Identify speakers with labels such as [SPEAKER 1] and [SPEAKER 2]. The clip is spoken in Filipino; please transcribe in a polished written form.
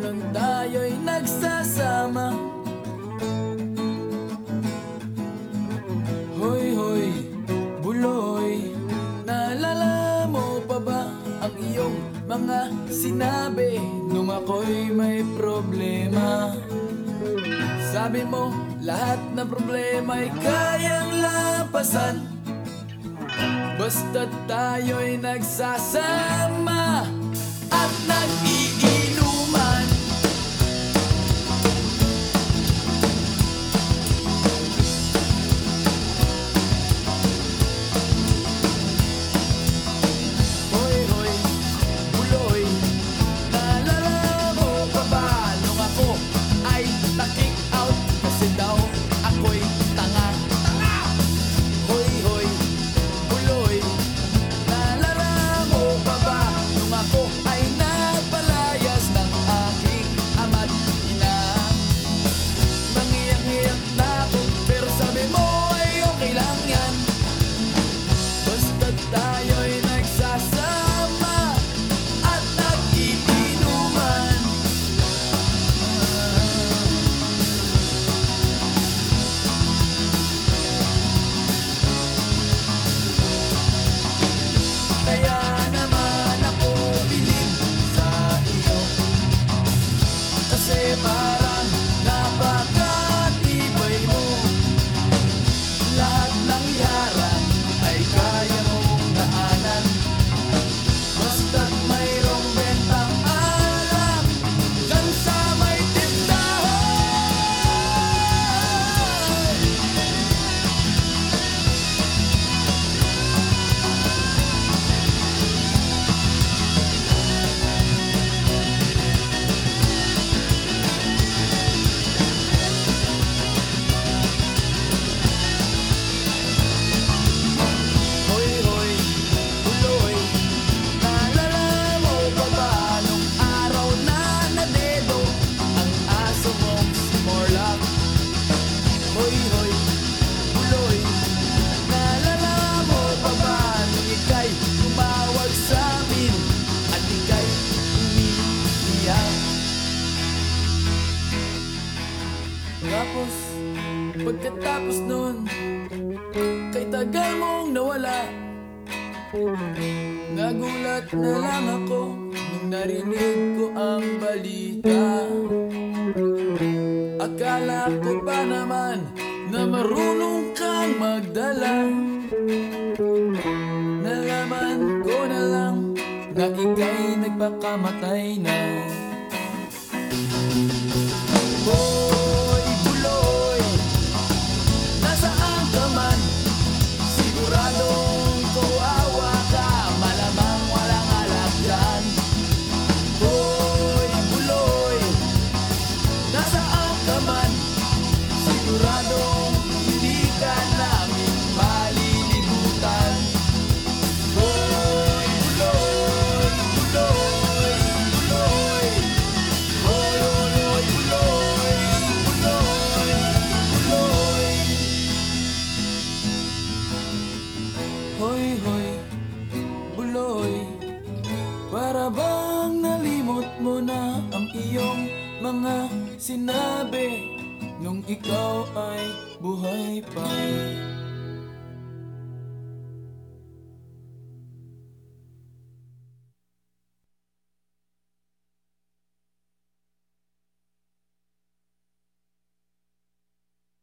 [SPEAKER 1] nung tayo'y nagsasama. Hoy, hoy, buloy, naalala mo pa ba ang iyong mga sinabi nung ako'y may problema? Sabi mo, lahat ng problema'y kayang lampasan basta't tayo'y nagsasama at nag-iinuman. Hoy, hoy, buloy, naalala mo pa ba nung ako ay na-kick out kasi daw ako'y tanga? Hoy, hoy, buloy, naalala mo pa ba nung ako ay nagpalayas ng aking ama't ina? Nangiyak-ngiyak na ako pero sabi mo ay okay lang yan basta't tayo'y nagsasama at nag-iinuman. Kaya naman ako bilib sa iyo kasi parang napakatibay mo. Lahat ng yaran ay kaya mong daanan basta't mayroong bentang alak dyan sa may tindahan. Hoy, hoy, buloy, naalala mo pa ba nung araw na nadedo ang aso mong si Morlock? Hoy, hoy, buloy, naalala mo pa ba nung ika'y tumawag sa'min at ika'y umiiyak? Tapos, pagkatapos nun, kay tagal mong nawala, nagulat na lang ako nung narinig ko ang balita. Akala ko pa naman na marunong kang magdala. Nalaman ko na lang na ika'y nagpakamatay na. Hoy, buloy, nasaan ka man? Siguradong kawawa ka, malamang walang alak dyan. Hoy, buloy, nasaan ka man? Siguradong hindi ka namin malilimutan. Hoy, buloy, buloy, buloy. Hoy, hoy, hoy, buloy, buloy, buloy. Hoy, hoy, buloy, para bang nalimot mo na ang iyong mga sinabi nung ikaw ay buhay pa?